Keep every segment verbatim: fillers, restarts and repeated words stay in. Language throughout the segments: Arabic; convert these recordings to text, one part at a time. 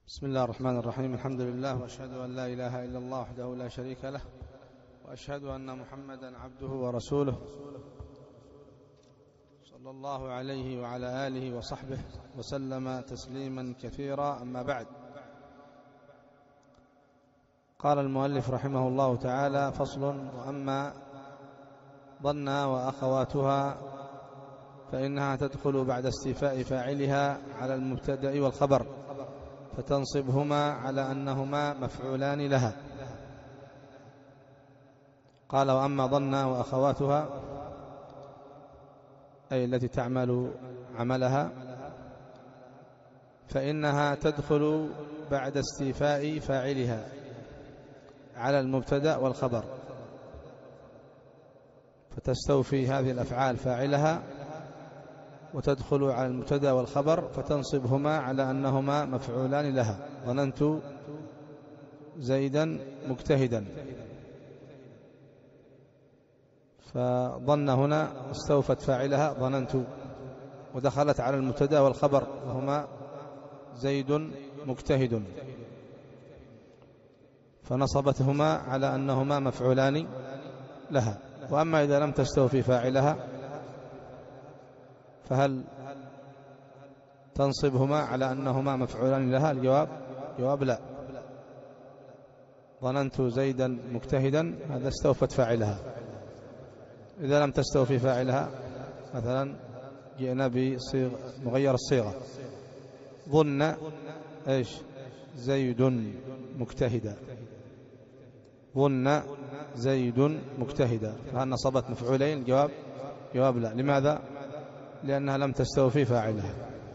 بسم الله الرحمن الرحيم. الحمد لله، وأشهد أن لا إله إلا الله وحده لا شريك له، وأشهد أن محمدا عبده ورسوله صلى الله عليه وعلى آله وصحبه وسلم تسليما كثيرا. أما بعد، قال المؤلف رحمه الله تعالى: فصل: وأما ظن وأخواتها فإنها تدخل بعد استيفاء فاعلها على المبتدأ والخبر، فتنصبهما على أنهما مفعولان لها. قال: وأما ظن وأخواتها، أي التي تعمل عملها، فإنها تدخل بعد استيفاء فاعلها على المبتدأ والخبر، فتستوفي هذه الأفعال فاعلها وتدخل على المبتدأ والخبر، فتنصبهما على أنهما مفعولان لها. ظننت زيدا مجتهدا، فظن هنا استوفت فاعلها ظننت، ودخلت على المبتدأ والخبر وهما زيد مجتهد، فنصبتهما على أنهما مفعولان لها. وأما إذا لم تستوفي فاعلها، فهل تنصبهما على أنهما مفعولان لها؟ الجواب جواب لا. ظننت زيدا مجتهدا، هذا استوفت فاعلها. إذا لم تستوفي فاعلها، مثلا جئنا بصيغ مغير الصيغة: ظن إيش زيد مجتهدا، ظن زيد مجتهدا، فهل نصبت مفعولين؟ الجواب جواب لا. لماذا؟ لأنها لم تستوفي فاعلها.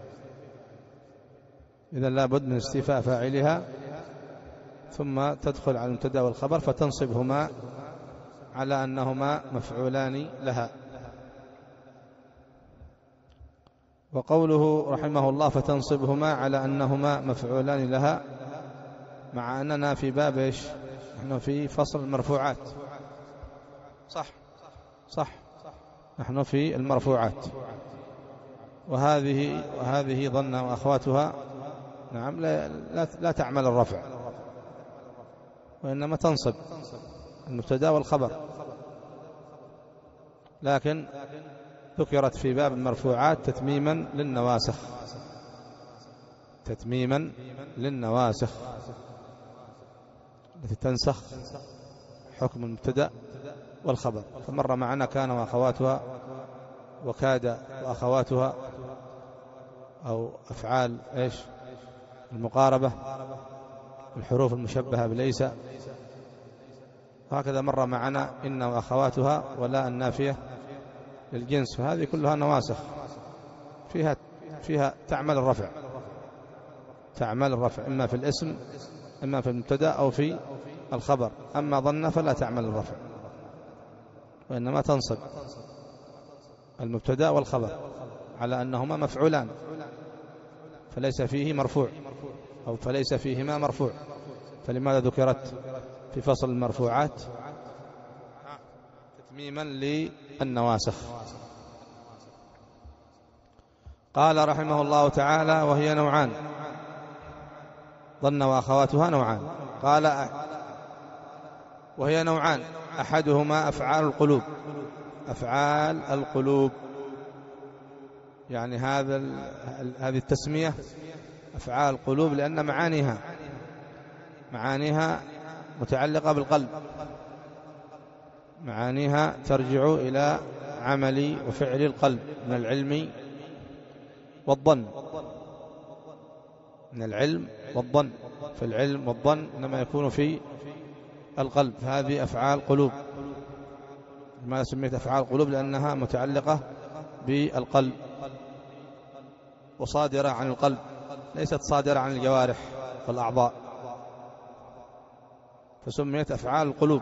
إذا لابد من استيفاء فاعلها ثم تدخل على المبتدأ والخبر، فتنصبهما على أنهما مفعولان لها. وقوله رحمه الله: فتنصبهما على أنهما مفعولان لها، مع أننا في باب إيش؟ نحن في فصل المرفوعات، صح صح نحن في المرفوعات، وهذه وهذه ظن وأخواتها نعم لا, لا, لا تعمل الرفع، وإنما تنصب المبتدأ والخبر، لكن ذكرت في باب المرفوعات تتميما للنواسخ، تتميما للنواسخ التي تنسخ حكم المبتدأ والخبر. فمر معنا كان وأخواتها، وكاد وأخواتها، أو أفعال إيش المقاربة، الحروف المشبهة بليس، وهكذا مر معنا إن وأخواتها، ولا النافية للجنس، فهذه كلها نواسخ فيها فيها تعمل الرفع، تعمل الرفع إما في الاسم إما في المبتدأ أو في الخبر. أما ظن فلا تعمل الرفع، وإنما تنصب المبتدأ والخبر على أنهما مفعولان، فليس فيه مرفوع أو فليس فيهما مرفوع. فلماذا ذكرت في فصل المرفوعات؟ تتميما للنواسخ. قال رحمه الله تعالى: وهي نوعان. ظن وأخواتها نوعان. قال: وهي نوعان، أحدهما أفعال القلوب. أفعال القلوب يعني هذا هذه التسمية أفعال القلوب، لأن معانيها معانيها متعلقة بالقلب، معانيها ترجع إلى عمل وفعل القلب من العلم والظن، من العلم والظن، فالعلم والظن إنما يكون في القلب. هذه أفعال قلوب. لماذا سميت أفعال قلوب؟ لأنها متعلقة بالقلب وصادرة عن القلب، ليست صادرة عن الجوارح والأعضاء، فسميت أفعال القلوب.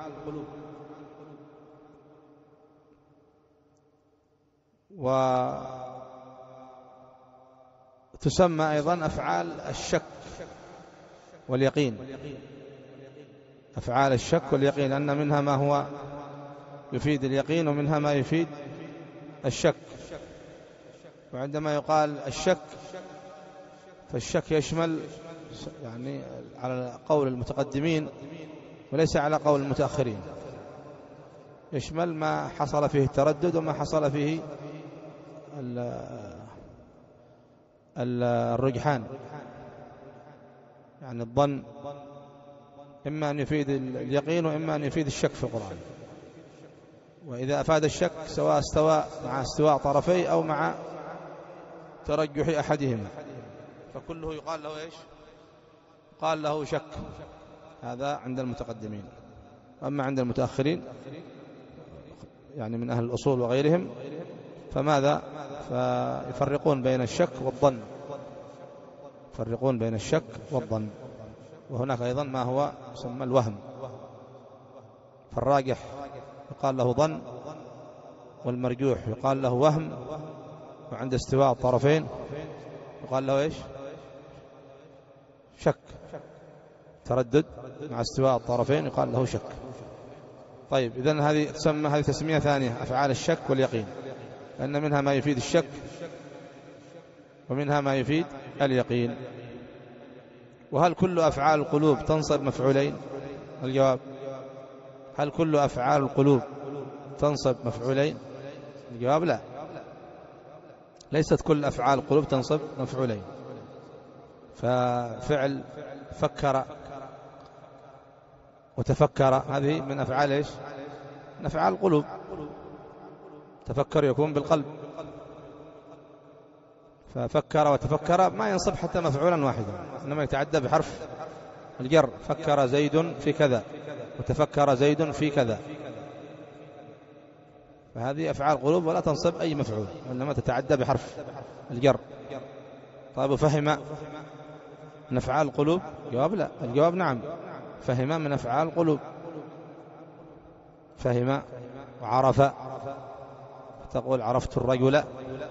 وتسمى أيضا أفعال الشك واليقين، أفعال الشك واليقين، لأن منها ما هو يفيد اليقين ومنها ما يفيد الشك. وعندما يقال الشك، فالشك يشمل يعني على قول المتقدمين وليس على قول المتأخرين، يشمل ما حصل فيه التردد وما حصل فيه الرجحان. يعني الظن إما أن يفيد اليقين وإما أن يفيد الشك في القرآن، وإذا أفاد الشك سواء استوى مع استواء طرفي أو مع ترجح أحدهما فكله يقال له إيش؟ قال له شك. هذا عند المتقدمين. أما عند المتأخرين يعني من أهل الأصول وغيرهم فماذا؟ فيفرقون بين الشك والظن، يفرقون بين الشك والظن. وهناك أيضا ما هو يسمى الوهم، فالراجح يقال له ظن والمرجوح يقال له وهم، وعند استواء الطرفين يقال له إيش؟ شك. تردد مع استواء الطرفين يقال له شك. طيب إذن هذه تسمى هذه تسمية ثانية، أفعال الشك واليقين، لأن منها ما يفيد الشك ومنها ما يفيد اليقين. وهل كل أفعال القلوب تنصب مفعولين؟ الجواب: هل كل أفعال القلوب تنصب مفعولين؟ الجواب: لا، ليست كل أفعال القلوب تنصب مفعولين. ففعل فكر وتفكر هذه من أفعال إيش؟ من أفعال القلوب. تفكر يكون بالقلب، ففكر وتفكر ما ينصب حتى مفعولا واحدا، إنما يتعدى بحرف الجر. فكر زيد في كذا وتفكر زيد في كذا، فهذه أفعال القلوب ولا تنصب أي مفعول، إنما تتعدى بحرف الجر. طيب فهم من أفعال القلوب؟ الجواب: لا. الجواب: نعم، فهم من أفعال القلوب. فهم وعرف، تقول عرفت الرجل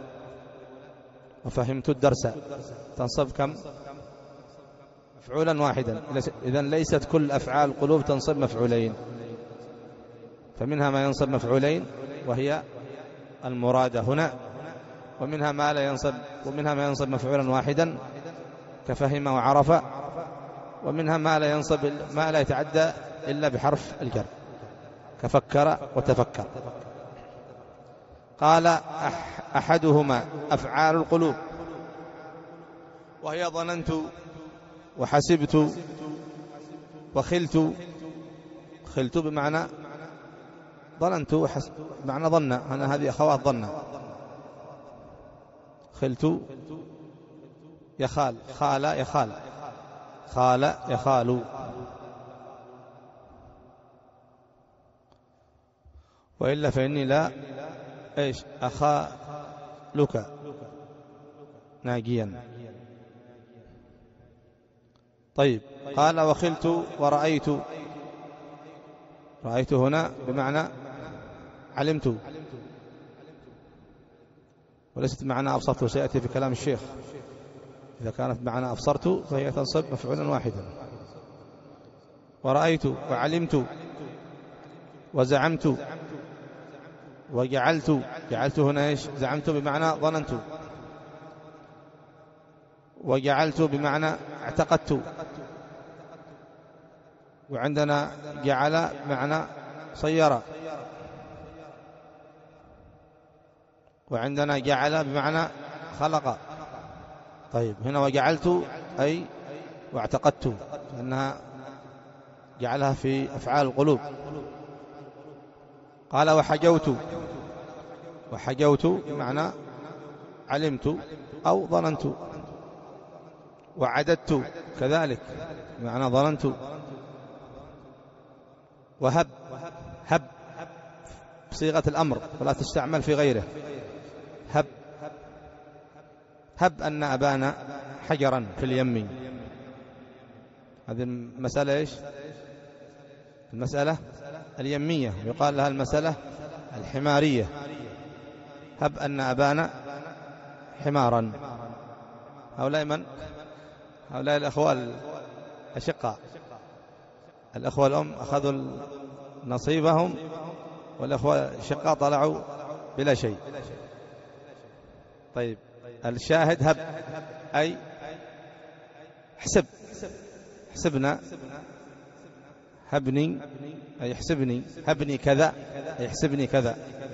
وفهمت الدرس، تنصب كم؟ مفعولا واحدا. إذن ليست كل أفعال القلوب تنصب مفعولين، فمنها ما ينصب مفعولين وهي المرادة هنا، ومنها ما لا ينصب ومنها ما ينصب مفعولا واحدا كفهم وعرف، ومنها ما لا ينصب ما لا يتعدى إلا بحرف الجر كفكر وتفكر. قال: أحدهما أفعال القلوب وهي ظننت وحسبت وخلت. خلت بمعنى ظننت، وحسب بمعنى ظن، أنا هذه أخوات ظن. خلت يخال، خال يخال، خال يخال. وإلا فإني لا إيش أخا لك ناجيا. طيب قال: وخلت ورأيت. رأيت هنا بمعنى علمت، وليست بمعنى أبصرت، سيأتي في كلام الشيخ. إذا كانت بمعنى أبصرت فهي تنصب مفعولا واحدا. ورأيت وعلمت وزعمت وجعلت. جعلت هنا إيش؟ زعمت بمعنى ظننت، وجعلت بمعنى اعتقدت. وعندنا جعل بمعنى صير، وعندنا جعل بمعنى خلق. طيب هنا وجعلت أي واعتقدت، لأنها جعلها في أفعال القلوب. قال: وحجوت. وحجوت بمعنى علمت أو ظننت. وعددت كذلك بمعنى ظننت. وهب، هب بصيغة الأمر ولا تستعمل في غيره. هب، هب أن أبانا حجرا في اليم. هذه المسألة إيش؟ المسألة اليمية، يقال لها المسألة الحمارية. هب أن أبانا حمارا. هؤلاء من؟ هؤلاء الأخوة الأشقاء، الأخوة الأم أخذوا نصيبهم، والأخوة الشقاء طلعوا بلا شيء. طيب الشاهد هب أي حسب، حسبنا، هبني أي يحسبني، هبني كذا أي يحسبني كذا،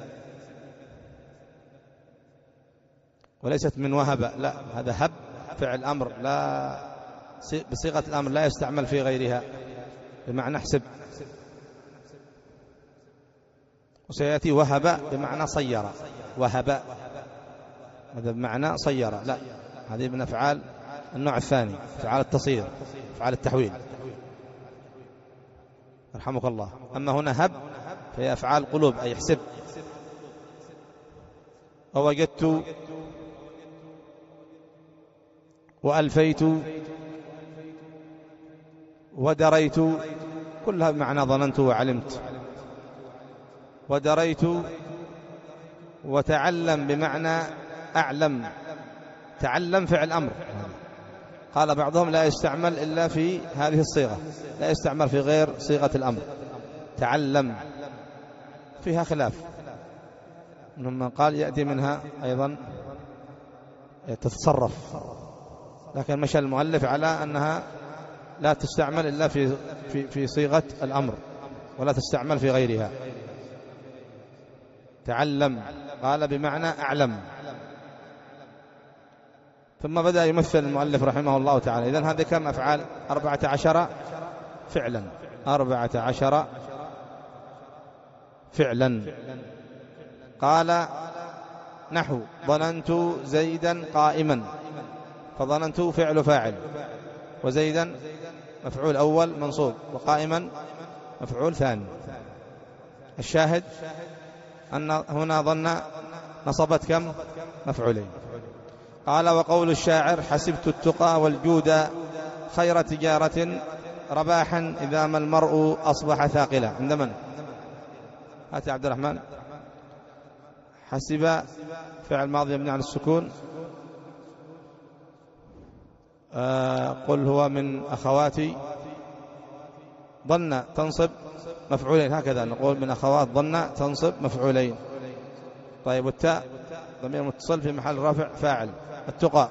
وليست من وهب، لا، هذا هب فعل أمر لا بصيغة الأمر لا يستعمل في غيرها بمعنى احسب. وسيأتي وهب بمعنى صير، وهب هذا بمعنى صير، لا، هذه من أفعال النوع الثاني، أفعال التصير، أفعال التحويل، رحمك الله. أما هنا هب فهي أفعال قلوب أي احسب. ووجدت وألفيت ودريت، كلها بمعنى ظننت وعلمت. ودريت وتعلم بمعنى أعلم، تعلم فعل أمر، قال بعضهم لا يستعمل إلا في هذه الصيغة، لا يستعمل في غير صيغة الأمر. تعلم فيها خلاف، من قال يأتي منها أيضا تتصرف، لكن مشى المؤلف على أنها لا تستعمل إلا في في في صيغة الأمر ولا تستعمل في غيرها. تعلم قال بمعنى أعلم. ثم بدأ يمثل المؤلف رحمه الله تعالى. إذن هذه كم أفعال؟ أربعة عشر فعلا، أربعة عشر فعلا. قال نحو ظننت زيدا قائما، فظننت فعل فاعل، وزيدا مفعول أول منصوب، وقائما مفعول ثاني. الشاهد أن هنا ظن نصبت كم؟ مفعولين. قال وقول الشاعر حسبت التقى والجود خير تجارة رباحا إذا ما المرء أصبح ثاقلا. عند من؟ هات يا عبد الرحمن. حسب فعل ماضي يبني على السكون. آه قل هو من أخواتي ظن تنصب مفعولين، هكذا نقول من أخوات ظن تنصب مفعولين. طيب والتاء ضمير متصل في محل رفع فاعل. التقى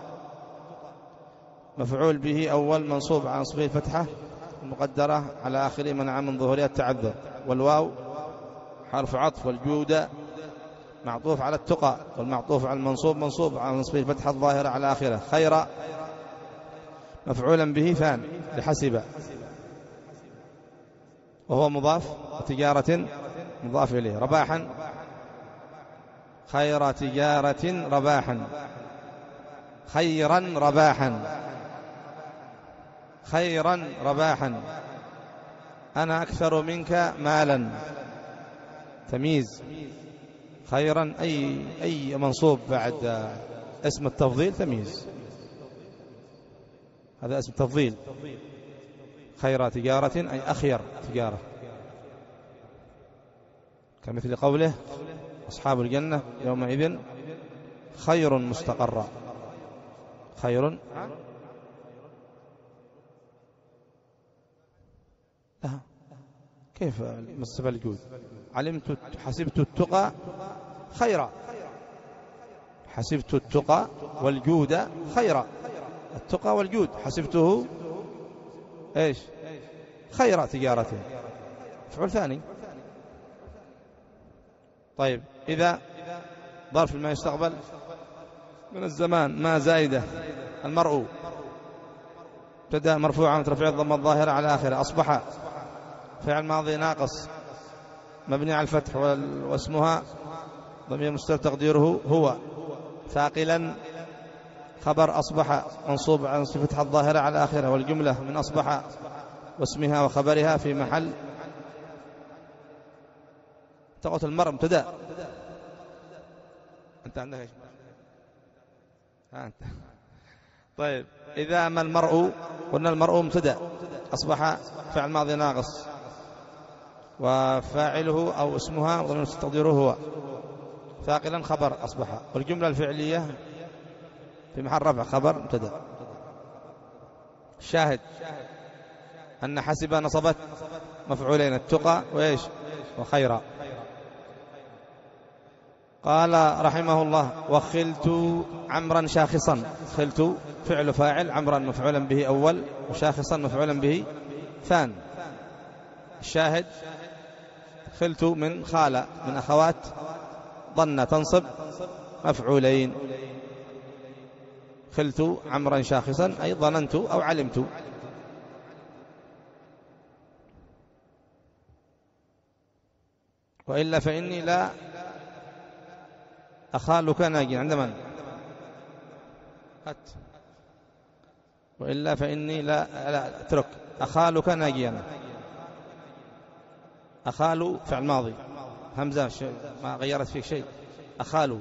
مفعول به أول منصوب على نصبه الفتحة المقدرة على آخره منع من ظهورها التعذر، والواو حرف عطف، والجود معطوف على التقى، والمعطوف على المنصوب منصوب على نصبه الفتحة الظاهرة على آخره. خير مفعولا به ثان لحسب وهو مضاف، وتجارة مضاف إليه. رباحا خير تجارة رباحا، خيرا رباحا، خيرا رباحا. أنا أكثر منك مالا، تمييز. خيرا أي أي منصوب بعد اسم التفضيل تمييز، هذا اسم تفضيل. خير تجارة أي أخير تجارة، كمثل قوله أصحاب الجنة يومئذ خير مستقرا. خير أه. كيف مصف الجود؟ علمت حسبت التقى خيرا، حسبت التقى والجود خيرا. التقى والجود حسبته ايش؟ خير تجارته، مفعول ثاني. طيب إذا ظرف ما يستقبل من الزمان ما زائدة، المرء ابتدأ مرفوعا مترفع الضمة الظاهرة على آخره. أصبح فعل ماضي ناقص مبني على الفتح واسمها ضمير مستتر تقديره هو. ثاقلا خبر أصبح منصوب على نصب فتح الظاهرة على آخره، والجملة من أصبح واسمها وخبرها في محل تقوت المرء مبتدأ. أنت عندك إيش؟ ها أنت. طيب إذا ما المرء، قلنا المرء مبتدأ أصبح فعل ماضي ناقص وفاعله أو اسمها ضمير تقديره هو. ثاقلا خبر أصبح، والجملة الفعلية في محل رفع خبر مبتدأ. الشاهد أن حسب نصبت مفعولين، التقى وإيش؟ وخيرا. قال رحمه الله: وخلت عمرا شاخصا. خلت فعل فاعل، عمرا مفعولا به أول، وشاخصا مفعولا به ثان. الشاهد: خلت من خال، من أخوات ظن، تنصب مفعولين. خلت عمرا شاخصا أي ظننت أو علمت. وإلا فإني لا أخالك ناجيا. عند من؟ هات. وإلا فإني لا, لا اترك أخالك ناجيا. أخال فعل ماضي، همزة ما غيرت فيك شيء. أخال،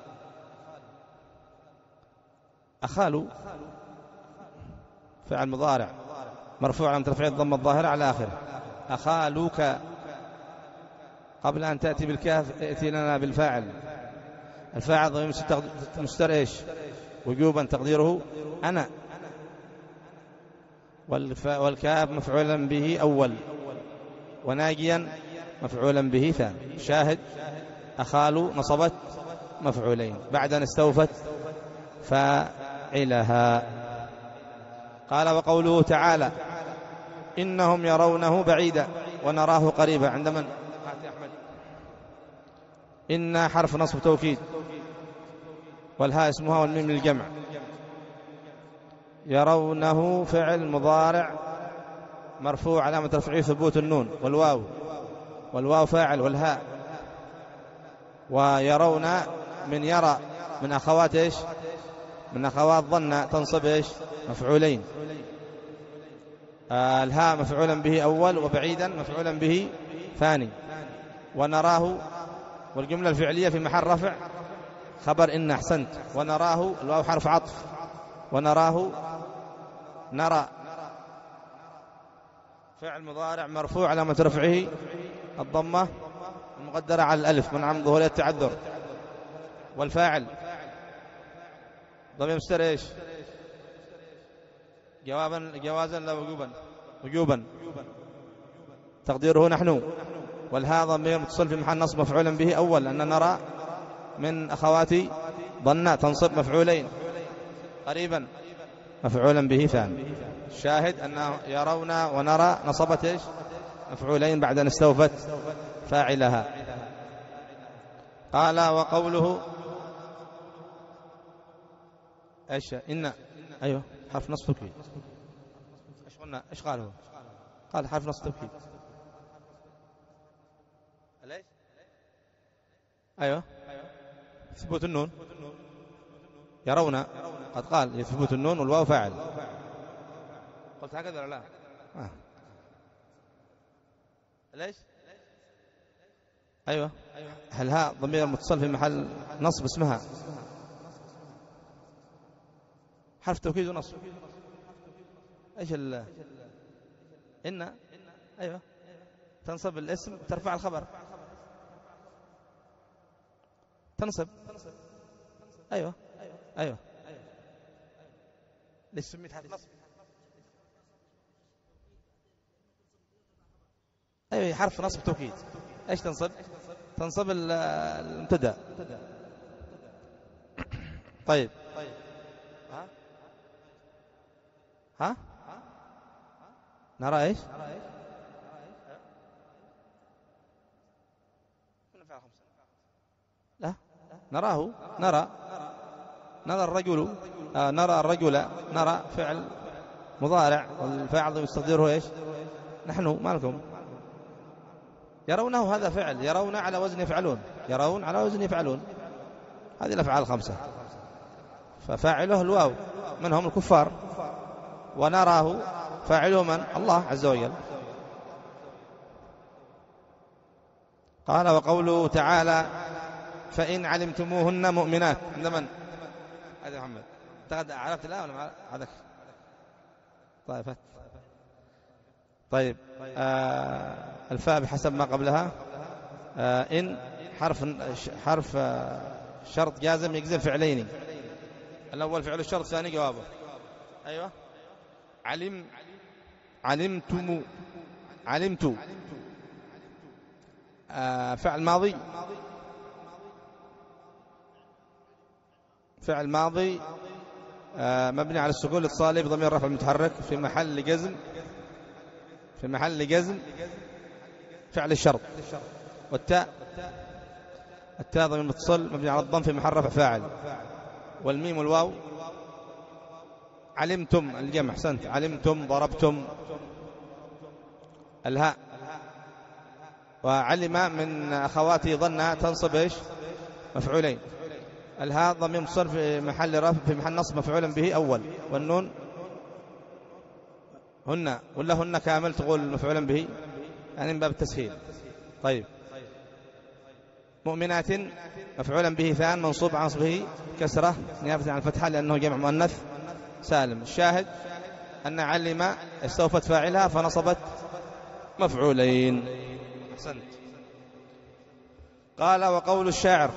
أخال فعل مضارع مرفوع على رفعه الضمة الظاهرة على آخره. أخالك، قبل أن تأتي بالكاف ائتي لنا بالفاعل. الفاعل ضمير مستتر إيش؟ وجوبا تقديره أنا، والكاف مفعولا به أول، وناجيا مفعولا به ثاني. شاهد: أخال نصبت مفعولين بعد أن استوفت فاعلها. قال: وقوله تعالى: إنهم يرونه بعيدا ونراه قريبا. عند من؟ إن حرف نصب توكيد، والهاء اسمها، والميم للجمع. يرونه فعل مضارع مرفوع علامة رفعه ثبوت النون، والواو والواو فاعل، والهاء. ويرون من يرى، من أخوات إيش؟ من أخوات ظن، تنصب إيش؟ مفعولين. آه الهاء مفعولا به أول، وبعيدا مفعولا به ثاني. ونراه، والجملة الفعلية في محل رفع خبر إن. أحسنت. ونراه الواو حرف عطف، ونراه نرى فعل مضارع مرفوع علامة رفعه الضمة المقدرة على الألف من عن ظهور التعذر. والفاعل ضمير مستتر إيش؟ جوابا جوازا لا وجوبا؟ وجوبا تقديره نحن. والهاء ضمير متصل في محل نصب مفعولا به أول، لأن نرى من أخواتي ظن، تنصب مفعولين. قريبا مفعولا به ثاني. الشاهد أنه يرون ونرى نصبت إيش؟ مفعولين بعد أن استوفت فاعلها. قال: وقوله إيش؟ إن، أيوه حرف نصب توكيد. إيش قلنا؟ إيش قال هو؟ قال حرف نصب توكيد. ليش؟ أيوه ثبوت النون. يرون قد قال يثبت النون والواو فاعل. قلت هكذا ولا لا؟ آه. ليش؟ أيوه. هل ها ضمير متصل في محل نصب اسمها حرف توكيد ونصب. ايش ال إن؟ أيوه تنصب الاسم، ترفع الخبر. تنصب. أيوه أيوه ليش سميت حرف نصب؟ أيوه حرف نصب توكيد. ايش تنصب؟ تنصب المبتدا. طيب ها ها نرى ايش؟ لا نراه، نرى نرى الرجل، آه نرى الرجل، نرى فعل مضارع، والفاعل يستقدره ايش؟ نحن. مالكم؟ يرونه هذا فعل، يرون على وزن يفعلون، يرون على وزن يفعلون، هذه الأفعال الخمسة. ففاعله الواو، من هم؟ الكفار. ونراه فاعله من؟ الله عز وجل. قال: وقوله تعالى: فإن علمتموهن مؤمنات. عند من؟ هذا محمد. انت عرفت الآن ولا ما عرفت؟ طيب طيب آه الفاء بحسب ما قبلها. آه إن حرف حرف آه شرط جازم يجزم فعلين. الأول فعل الشرط، الثاني جوابه. أيوة. علم علمتم علمت آه فعل ماضي فعل ماضي آه مبني على السكون الاتصالي بضمير رفع متحرك في محل جزم في محل جزم فعل الشرط. والتاء التاء ضمير متصل مبني على الضم في محل رفع فاعل. والميم والواو علمتم الجمع احسنت علمتم ضربتم. الهاء وعلم من أخواته ظنها تنصب إيش مفعولين. الهاء ضمير متصل في محل رفع في محل نصب مفعولا به أول. والنون هن ولا هن كامل تقول مفعولا به يعني من باب التسهيل. طيب مؤمنات مفعولا به ثان منصوب عن نصبه كسرة نيابة عن الفتحة لأنه جمع مؤنث سالم. الشاهد أن علم استوفت فاعلها فنصبت مفعولين. أحسنت. قال وقول الشاعر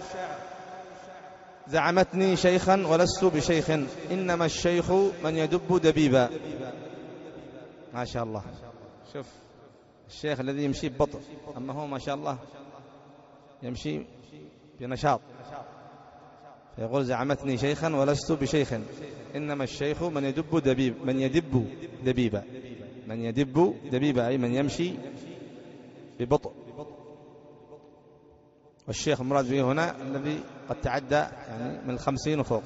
زعمتني شيخا ولست بشيخ إنما الشيخ من يدب دبيبا. ما شاء الله. شوف الشيخ الذي يمشي ببطء أما هو ما شاء الله يمشي بنشاط. فيقول زعمتني شيخا ولست بشيخ إنما الشيخ من يدب دبيب من يدب دبيبا من يدب دبيبا أي من يمشي ببطء. والشيخ المراد به هنا الذي قد تعدى يعني من الخمسين وفوق.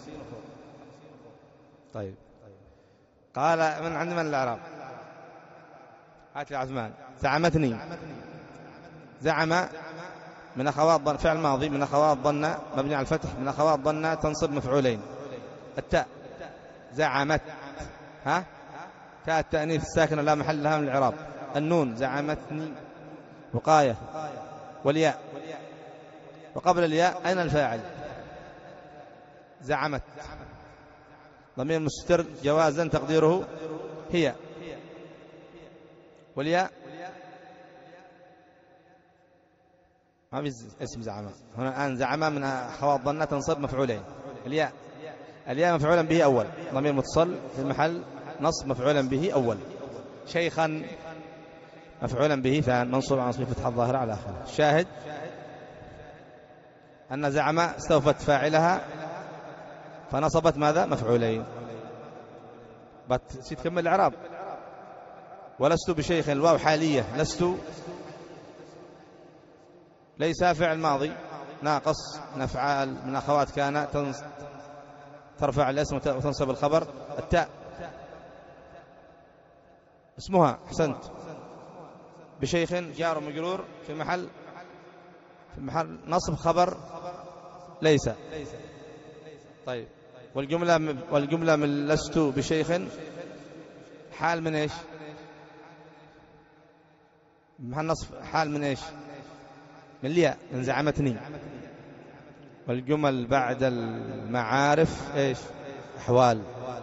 طيب قال من عند من الإعراب هات لي عثمان. زعمتني زعم من أخوات ظن فعل ماضي من أخوات ظن مبني على الفتح من أخوات ظن تنصب مفعولين. التاء زعمت ها تاء التأنيث الساكنة لا محل لها من الإعراب. النون زعمتني وقاية. والياء وقبل الياء أين الفاعل زعمت ضمير مستتر جوازا تقديره هي. والياء ما في اسم زعمة هنا الآن زعمة من أخوات ظن تنصب مفعولين. الياء الياء مفعولا به أول ضمير متصل في محل نصب مفعولا به أول. شيخا مفعولا به ثان منصوب عن نصب فتح الظاهرة على آخره. الشاهد أن زعم استوفت فاعلها فنصبت ماذا مفعولين. بس تكمل الإعراب. ولست بشيخ الواو حالية لست ليس فعل ماضي ناقص نفعال من أخوات كان ترفع الاسم وتنصب الخبر. التاء اسمها أحسنت بشيخ جار مجرور في محل في محل نصب خبر ليس. طيب والجملة والجملة من لست بشيخ حال من إيش محل نصب حال من إيش من الياء من زعمتني. والجمل بعد المعارف إيش أحوال.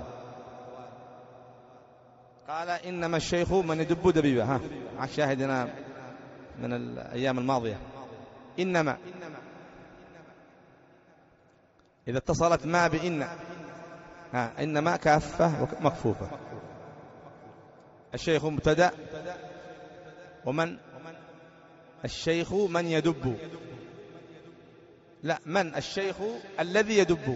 قال إنما الشيخ من يدب دبيبة. ها مع شاهدنا من الأيام الماضية. إنما إذا اتصلت ما بإن ها إنما كافة مكفوفة. الشيخ مبتدأ ومن الشيخ من يدب لا من الشيخ الذي يدب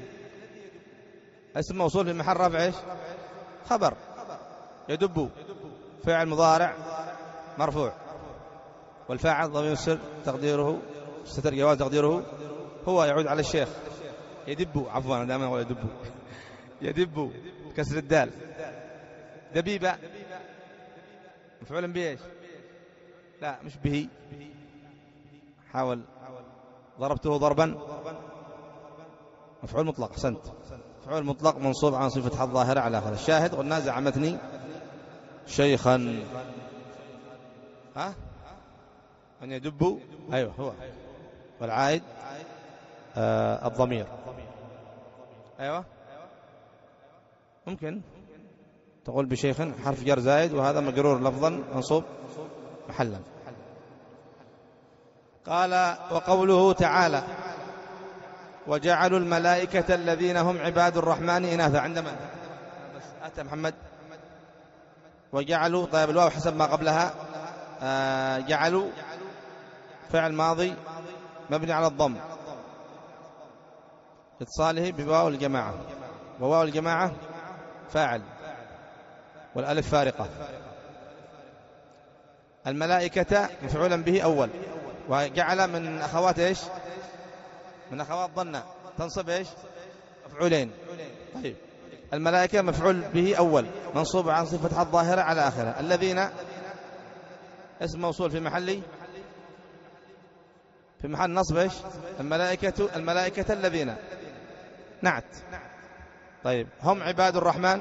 اسم موصول في محل رفع ايش خبر. يدب فعل مضارع مرفوع والفاعل ضمير السر تقديره ستر جواز تقديره هو يعود على الشيخ. يدب عفوا دائما هو يدب يدب كسر الدال. دبيبة مفعول به ايش لا مش به حاول ضربته ضربا مفعول مطلق. أحسنت مفعول مطلق منصوب عن صفة الظاهرة على آخر. الشاهد قلنا زعمتني شيخا ها من يدب أيوه هو والعائد آه الضمير أيوه ممكن تقول بشيخ حرف جر زائد وهذا مجرور لفظا منصوب محلا. قال وقوله تعالى وجعلوا الملائكة الذين هم عباد الرحمن إناثا. عندما بس أتى محمد وجعلوا طيب الواو حسب ما قبلها آه جعلوا فعل ماضي مبني على الضم اتصاله بواو الجماعة، وواو الجماعة فاعل والألف فارقة. الملائكة مفعولا به أول، وجعل من أخوات إيش؟ من أخوات ظن تنصب إيش؟ مفعولين. طيب الملائكة مفعول به أول منصوب عن صفة الظاهرة على آخرة. الذين اسم موصول في محل في محل نصب إيش؟ الملائكة الملائكة الذين نعت. طيب هم عباد الرحمن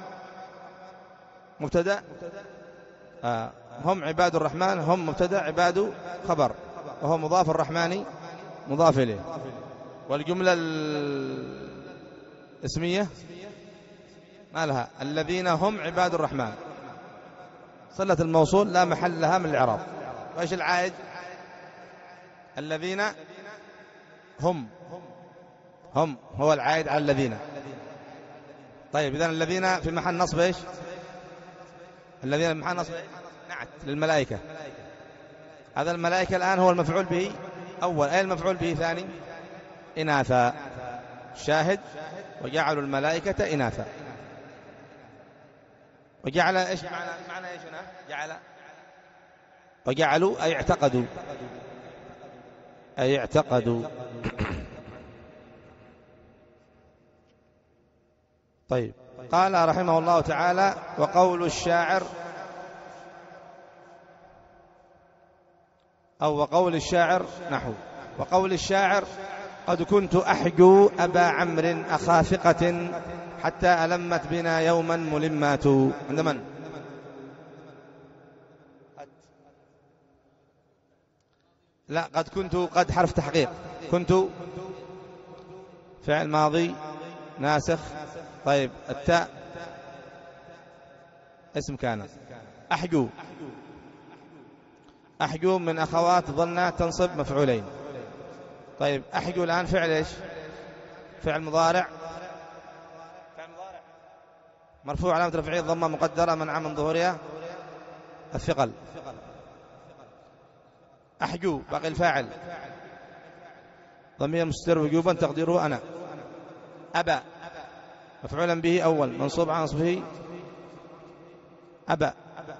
مبتدأ، آه هم عباد الرحمن، هم مبتدأ، عباد خبر، وهو مضاف الرحمن مضاف إليه. والجملة الاسمية ما لها، الذين هم عباد الرحمن صلة الموصول لا محل لها من الإعراب. وإيش العائد؟ الذين هم هم هو العائد على الذين. طيب إذن الذين في محل نصب إيش؟ الذين في محل نصب نعت للملائكة. هذا الملائكة الآن هو المفعول به أول، أي المفعول به ثاني؟ إناثا. شاهد وجعلوا الملائكة إناثا. وجعل إيش معنى معنى إيش هنا؟ جعل وجعلوا أي اعتقدوا أي اعتقدوا. طيب قال رحمه الله تعالى: وقول الشاعر أو وقول الشاعر نحو وقول الشاعر: قد كنت أحجو أبا عمرو أخا ثقة حتى ألمت بنا يوما ملمات. عند من؟ لا، قد كنت قد حرف تحقيق، كنت فعل ماضي ناسخ. طيب التاء اسم كان. أحجو أحجو من أخوات ظن تنصب مفعولين. طيب أحجو الآن فعل إيش؟ فعل مضارع مرفوع علامة رفعه ضمة مقدرة منع من ظهورها الثقل. أحجو باقي الفاعل ضمير مستتر وجوبا تقديره أنا. أبا مفعولا به أول منصوب عن نصبه أبا.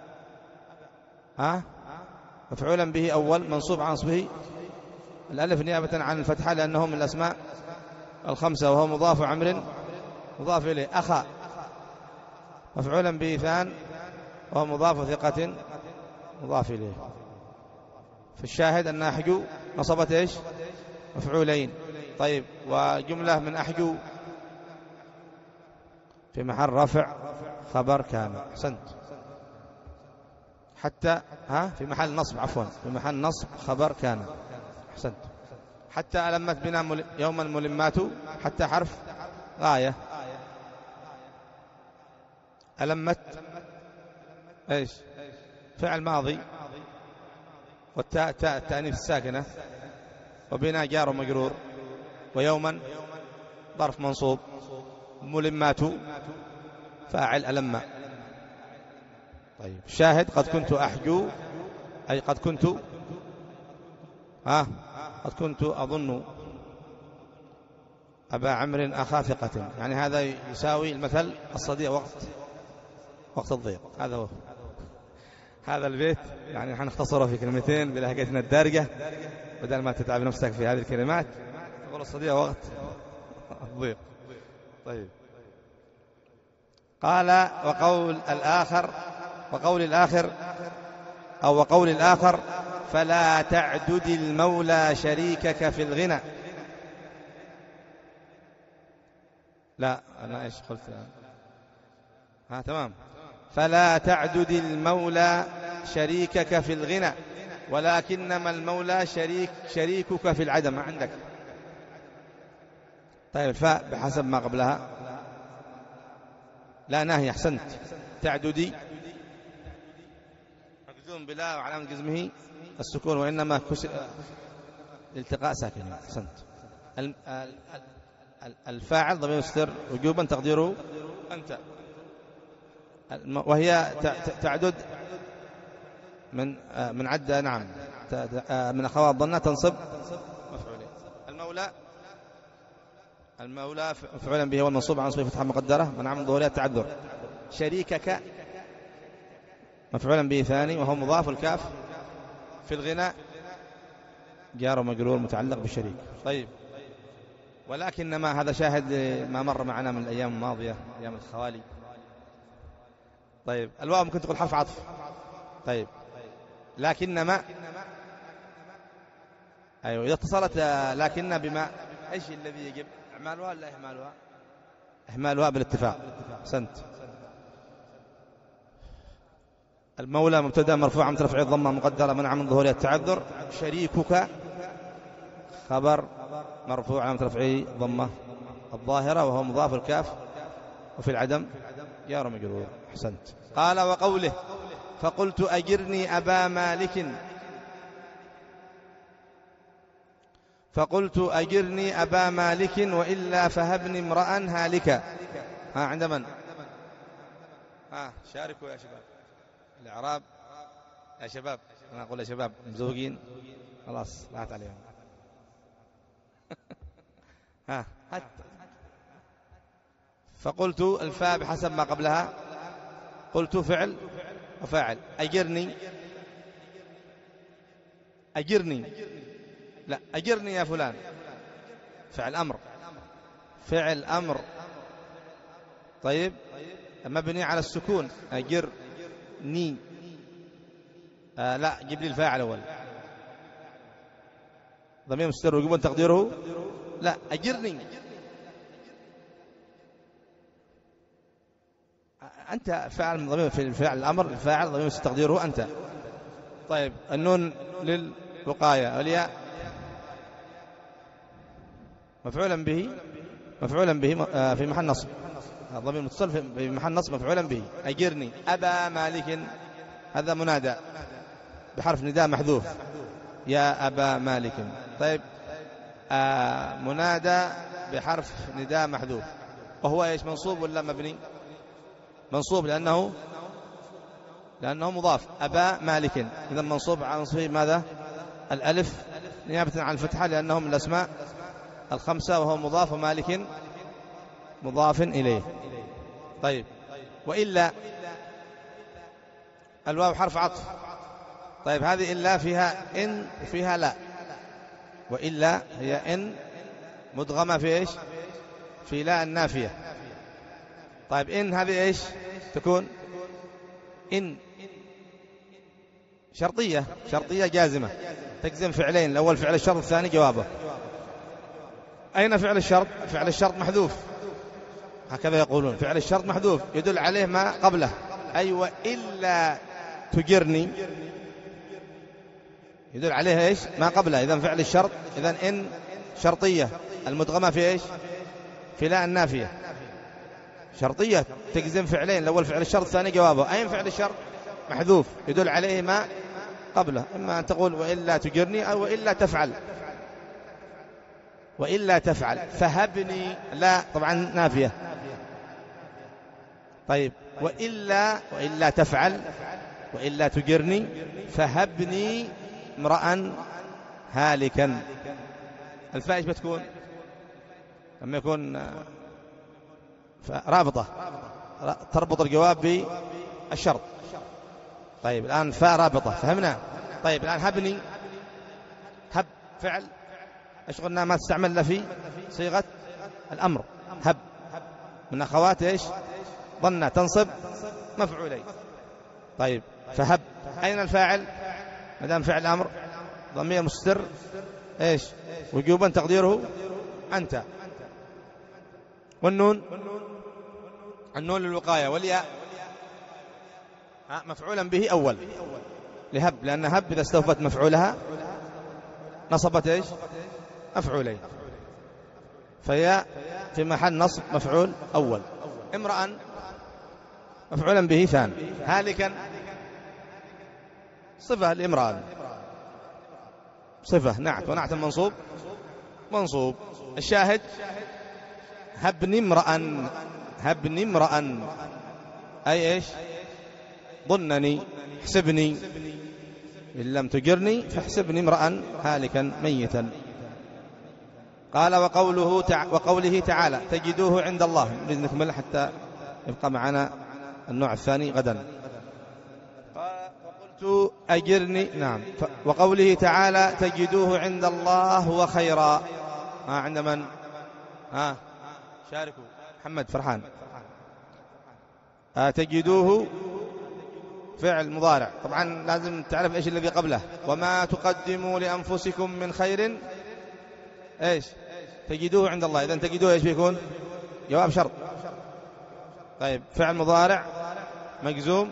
ها مفعولا به أول منصوب عن نصبه الألف نيابة عن الفتحة لأنه من الأسماء الخمسة، وهو مضاف عمرو مضاف إليه. أخا مفعولا به ثان وهو مضاف ثقة مضاف إليه. في الشاهد أن أحجو نصبت إيش؟ مفعولين. طيب وجملة من أحجو في محل رفع خبر كان. أحسنت. حتى ها في محل نصب عفوا في محل نصب خبر كان. أحسنت. حتى ألمت بنا مل... يوما ملمات. حتى حرف غاية. ألمت إيش؟ فعل ماضي والتاء تاء التأنيث الساكنة وبنا جار ومجرور. ويوما ظرف منصوب. ملمات فاعل ألم. طيب شاهد: قد كنت أحجو أي قد كنت ها قد كنت أظن أبا عمرو أخا ثقة. يعني هذا يساوي المثل الصديق وقت وقت الضيق. هذا هو هذا البيت. يعني حنختصره في كلمتين بلهجتنا الدارجة بدل ما تتعب نفسك في هذه الكلمات. تقول الصديق وقت الضيق. طيب قال: وقول الآخر وقول الآخر أو وقول الآخر: فلا تعدد المولى شريكك في الغنى. لا أنا إيش قلت؟ ها تمام. فلا تعدد المولى شريكك في الغنى ولكنما المولى شريك شريكك في العدم. ما عندك. طيب الفاء بحسب ما قبلها لا ناهي. أحسنت. تعددي مجزوم بلا وعلامة جزمه السكون وإنما كسر التقاء ساكن. أحسنت. الفاعل ضمير مستتر وجوبا تقديره أنت، وهي تعدد من من عد نعم من أخوات ظن تنصب مفعولين. المولى المولى مفعولا به والمنصوب عن صفة فتحة مقدرة منع من ظهورها التعذر. شريكك مفعولا به ثاني وهو مضاف الكاف في الغناء جار ومجرور متعلق بالشريك. طيب ولكنما هذا شاهد ما مر معنا من الأيام الماضية أيام الخوالي. طيب الواو ممكن تقول حرف عطف. طيب لكنما أيوة إذا اتصلت لكن بما إيش الذي يجب إعمالها ولا إهمالها؟ إهمالها بالاتفاق. أحسنت. المولى مبتدا مرفوع عن رفع الضمه مقدره منع من ظهورها التعذر. شريكك خبر مرفوع عن رفع ضمه الظاهره وهو مضاف الكاف وفي العدم جار مجرور. احسنت. قال وقوله فقلت اجرني ابا مالك فقلت اجرني ابا مالك والا فهبني امرا هالكا. ها عند من؟ ها شاركوا يا شباب الإعراب يا شباب. أنا أقول يا شباب مزوجين خلاص راحت عليهم. ها حتى فقلت الفاء بحسب ما قبلها. قلت فعل وفاعل. أجرني أجرني لا أجرني يا فلان فعل أمر فعل أمر. طيب مبني على السكون. أجر ني آه لا جيب لي الفاعل أول ضمير مستتر ويجب تقديره لا أجرني أنت فاعل من ضمير في الفاعل الأمر الفاعل ضمير مستتر تقديره أنت. طيب النون للوقاية والياء مفعولا به مفعولا به آه في محل نصب ضمير متصل في محل نصب مفعولا به. أجرني أبا مالك هذا منادى بحرف نداء محذوف يا أبا مالك. طيب آه منادى بحرف نداء محذوف وهو إيش منصوب ولا مبني؟ منصوب لأنه لأنه مضاف أبا مالك. إذا منصوب عن صفة ماذا؟ الألف نيابة عن الفتحة لأنه من الأسماء الخمسة وهو مضاف ومالك مضاف إليه. طيب وإلا الواو حرف عطف. طيب هذه إلا فيها إن وفيها لا. وإلا هي إن مدغمة في إيش؟ في لا النافية. طيب إن هذه إيش تكون؟ إن شرطية شرطية جازمة تجزم فعلين الأول فعل الشرط الثاني جوابه. أين فعل الشرط؟ فعل الشرط محذوف هكذا يقولون فعل الشرط محذوف يدل عليه ما قبله. أي وإلا تجرني يدل عليه إيش ما قبله. إذن فعل الشرط إذن إن شرطية المدغمة في إيش في لا النافية شرطية تجزم فعلين الأول فعل الشرط الثاني جوابه. أين فعل الشرط؟ محذوف يدل عليه ما قبله. إما أن تقول وإلا تجرني أو وإلا تفعل وإلا تفعل. فهبني لا طبعا نافية. طيب وإلا وإلا تفعل وإلا تجرني فهبني امرأ هالكا. الفاء ايش بتكون لما يكون رابطة تربط الجواب بالشرط. طيب الآن فاء رابطة فهمنا. طيب الآن هبني هب فعل ايش قلنا ما تستعمل الا في صيغة الأمر. هب من أخوات ايش ظن تنصب مفعولين. طيب فهب أين الفاعل ما دام فعل أمر ضمير مستتر ايش وجوبا تقديره أنت. والنون النون للوقاية والياء مفعولا به أول لهب لأن هب إذا استوفت مفعولها نصبت ايش مفعولين فهي في محل نصب مفعول أول. امرأ مفعولا به ثاني. هالكا صفة الامرأة صفة نعت ونعت المنصوب منصوب. الشاهد هبني امرأ هبني امرأ أي إيش ظنني احسبني إن لم تجرني فاحسبني امرأ هالكا ميتا. قال وقوله, تع... وقوله تعالى تجدوه عند الله. نريد نكمل حتى يبقى معنا النوع الثاني غدا. وقلت أجرني. نعم. ف... وقوله تعالى تجدوه عند الله هو خيرا. ها عند من؟ ها شاركوا محمد فرحان. آه تجدوه فعل مضارع. طبعا لازم تعرف إيش الذي قبله. وما تقدموا لأنفسكم من خير إيش تجدوه عند الله. إذن تجدوه إيش بيكون؟ جواب شرط. طيب فعل مضارع مجزوم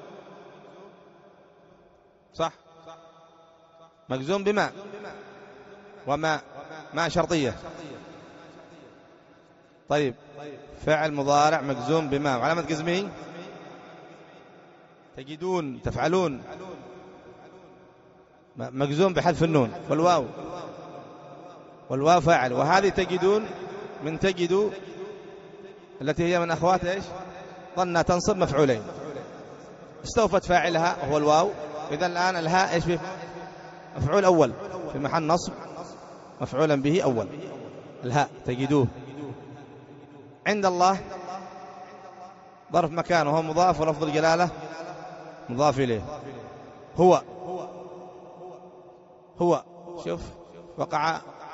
صح، مجزوم بما، وما ما شرطية. طيب فعل مضارع مجزوم بما وعلامة جزمه تجدون تفعلون، مجزوم بحذف النون. والواو والواو فاعل. وهذه تجدون من تجدوا التي هي من أخوات إيش ظن تنصب مفعولين. استوفت فاعلها هو الواو. إذا الآن الهاء إيش مفعول أول في محل نصب مفعولا به أول. الهاء تجدوه. عند الله ظرف مكان وهو مضاف ولفظ الجلالة مضاف إليه. هو هو شوف وقع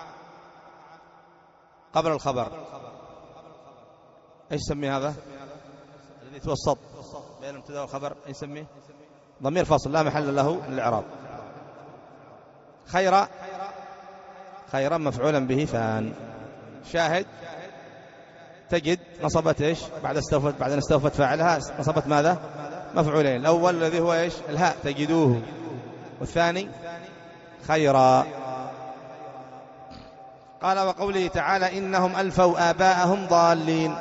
قبل الخبر. ايش يسميه هذا الذي يتوسط بين المبتدا والخبر؟ ايش يسميه؟ ضمير فصل لا محل له من الاعراب. خيرا خيرا مفعولا به ثان. شاهد تجد نصبت ايش بعد استوفت بعد ان استوفت فاعلها نصبت ماذا؟ مفعولين. الاول الذي هو ايش الهاء تجدوه، والثاني خيرا. قال وقوله تعالى إنهم ألفوا آباءهم ضالين.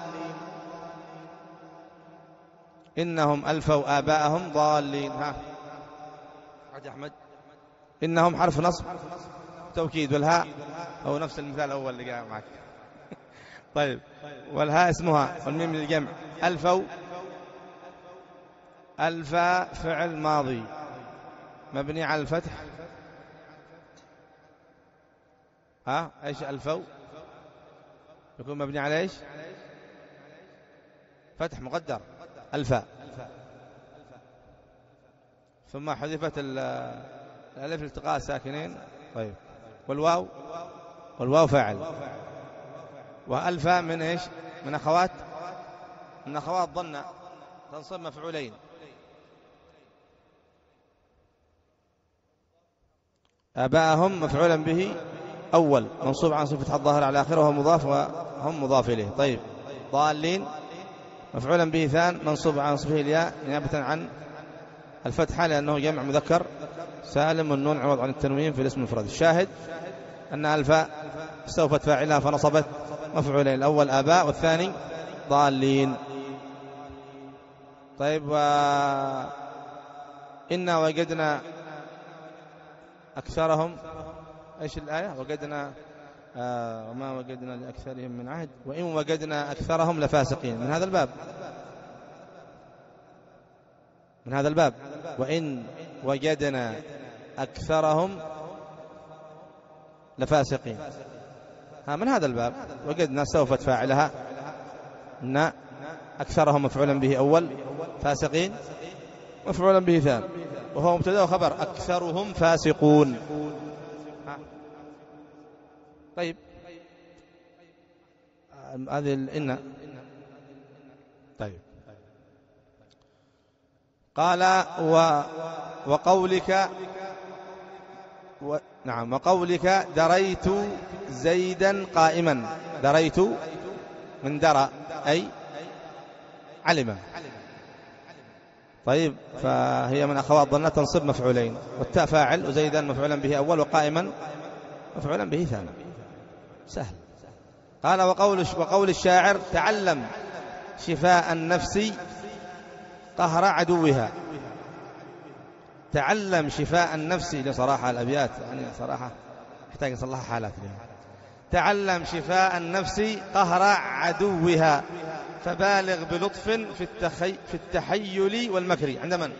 إنهم ألفوا آباءهم ضالين. ها حاج أحمد. إنهم حرف نصب توكيد، والهاء هو نفس المثال الأول اللي قاعد معك. طيب والهاء اسمها والميم للجمع. ألفوا ألفا فعل ماضي مبني على الفتح. ها ايش ألفوا يكون مبني على ايش؟ فتح مقدر ألفا، ثم حذفت الألف التقاء ساكنين. طيب والواو والواو فاعل. وألفا من ايش؟ من أخوات من أخوات ظن تنصب مفعولين. آباءهم مفعولا به أول منصوب عن صفة الظاهر على آخره وهو مضاف وهم مضاف إليه. طيب ضالين مفعولا به ثان منصوب عن صفة الياء نيابة عن الفتحة لأنه جمع مذكر سالم والنون عوض عن التنوين في الاسم المفرد. الشاهد أن ألفا استوفت فاعلها فنصبت مفعولين. الأول آباء والثاني ضالين. طيب إنا وجدنا أكثرهم ايش الآية؟ وجدنا آه وما وجدنا لأكثرهم من عهد وإن وجدنا أكثرهم لفاسقين. من هذا الباب من هذا الباب وإن وجدنا أكثرهم لفاسقين. ها من هذا الباب. وجدنا استوفت فاعلها إن أكثرهم مفعولا به أول، فاسقين مفعولا به ثان، وهو مبتدا وخبر أكثرهم فاسقون. طيب هذه الإن. طيب قال و وقولك و نعم وقولك دريت زيدا قائما. دريت من درى أي علم. طيب فهي من أخوات ظن تنصب مفعولين، والتاء فاعل وزيدا مفعولا به أول وقائما مفعولا به ثاني. سهل. قال وقول وقول الشاعر تعلم شفاء النفس قهر عدوها. تعلم شفاء النفس. لصراحة الأبيات يعني صراحة يحتاج نصلحها حالات اليوم. تعلم شفاء النفس قهر عدوها فبالغ بلطف في التخي في التحيل والمكر. عند من؟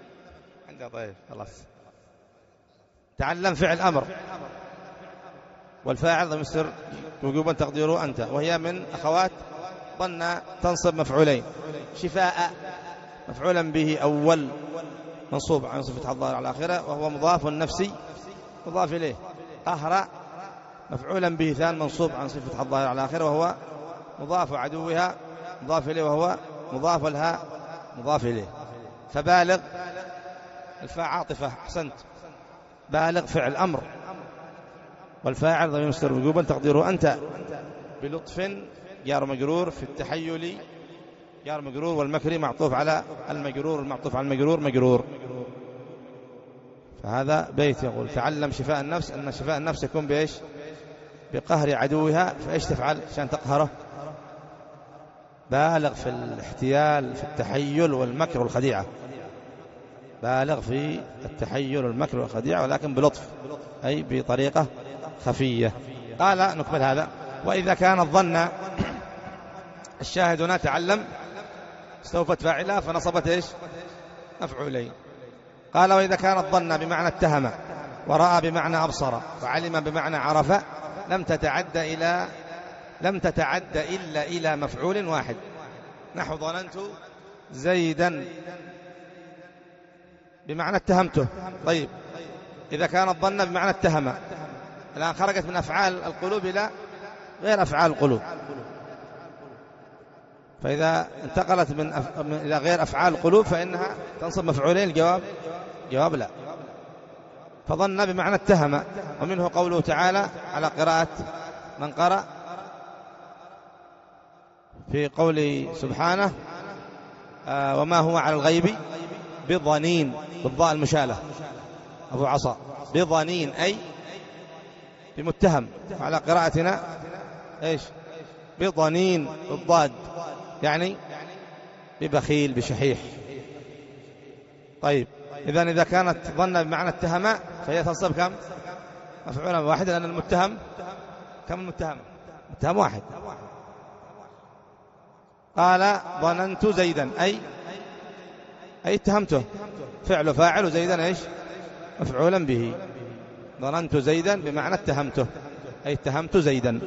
عند. طيب خلاص. تعلم فعل أمر والفاعل ضمير مستتر وجوبا تقديره أنت، وهي من أخوات ظن تنصب مفعولين. شفاء مفعولا به أول منصوب عن صفة الظاهر على الآخرة وهو مضاف نفسي مضاف إليه. قهر مفعولا به ثان منصوب عن صفة الظاهر على الآخرة وهو مضاف عدوها مضاف إليه وهو مضاف لها مضاف إليه. فبالغ الفاء عاطفة، أحسنت، بالغ فعل أمر، والفاعل ضمير مستتر وجوبا تقديره أنت. بلطف جار مجرور، في التحيل جار مجرور، والمكر معطوف على المجرور، المعطوف على المجرور مجرور. فهذا بيت يقول تعلم شفاء النفس، أن شفاء النفس يكون بإيش؟ بقهر عدوها. فإيش تفعل عشان تقهره؟ بالغ في الاحتيال في التحيل والمكر والخديعة، بالغ في التحيل والمكر والخديعة، ولكن بلطف أي بطريقة خفية. قال نكمل هذا. وإذا كان الظن الشاهد هنا تعلم استوفت فاعلها فنصبت إيش؟ مفعولين. قال وإذا كان الظن بمعنى اتهم ورأى بمعنى أبصر وعلم بمعنى عرف لم تتعد إلى لم تتعد إلا إلى مفعول واحد. نحو ظننت زيدا بمعنى اتهمته. طيب إذا كان الظن بمعنى اتهم، الآن خرجت من أفعال القلوب إلى غير أفعال القلوب. فإذا انتقلت من, أف... من إلى غير أفعال القلوب فإنها تنصب مفعولين. الجواب جواب لا. فظن بمعنى اتهم، ومنه قوله تعالى على قراءة من قرأ في قوله سبحانه آه وما هو على الغيب بضنين بالضاء المشالة أبو عصا، بضنين أي بمتهم. على قراءتنا إيش؟ بضنين بالضاد، يعني ببخيل بشحيح. طيب إذن إذا كانت ظن بمعنى اتهم فهي تنصب كم؟ مفعولا واحدا، لأن المتهم كم المتهم؟ متهم واحد. قال ظننت زيدا أي أي اتهمته، فعل فاعل، وزيدا إيش؟ مفعولا به. ظننت زيدا بمعنى اتهمته أي اتهمت زيدا.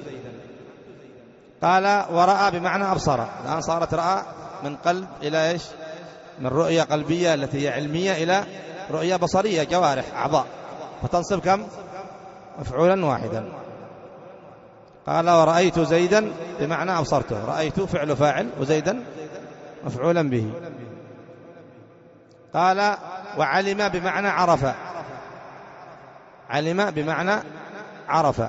قال ورأى بمعنى أبصر، الآن صارت رأى من قلب إلى إيش؟ من رؤية قلبية التي هي علمية إلى رؤية بصرية جوارح أعضاء، فتنصب كم؟ مفعولا واحدا. قال ورأيت زيدا بمعنى أبصرته، رأيت فعل فاعل وزيدا مفعولا به. قال وعلم بمعنى عرف، علم بمعنى عرف.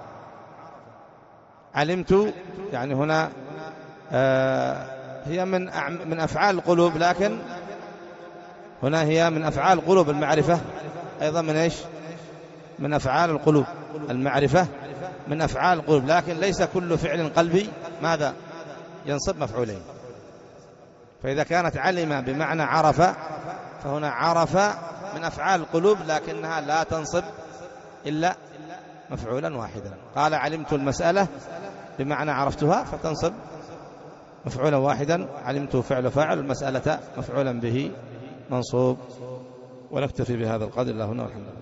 علمت يعني هنا آه هي من من أفعال القلوب، لكن هنا هي من أفعال القلوب. المعرفة أيضا من إيش؟ من أفعال القلوب. المعرفة من أفعال القلوب، لكن ليس كل فعل قلبي ماذا؟ ينصب مفعولين. فإذا كانت علم بمعنى عرف فهنا عرف من أفعال القلوب، لكنها لا تنصب إلا مفعولا واحدا. قال علمت المسألة بمعنى عرفتها فتنصب مفعولا واحدا. علمت فعل فاعل، المسألة مفعولا به منصوب. ونكتفي بهذا القدر. الله والحمد لله.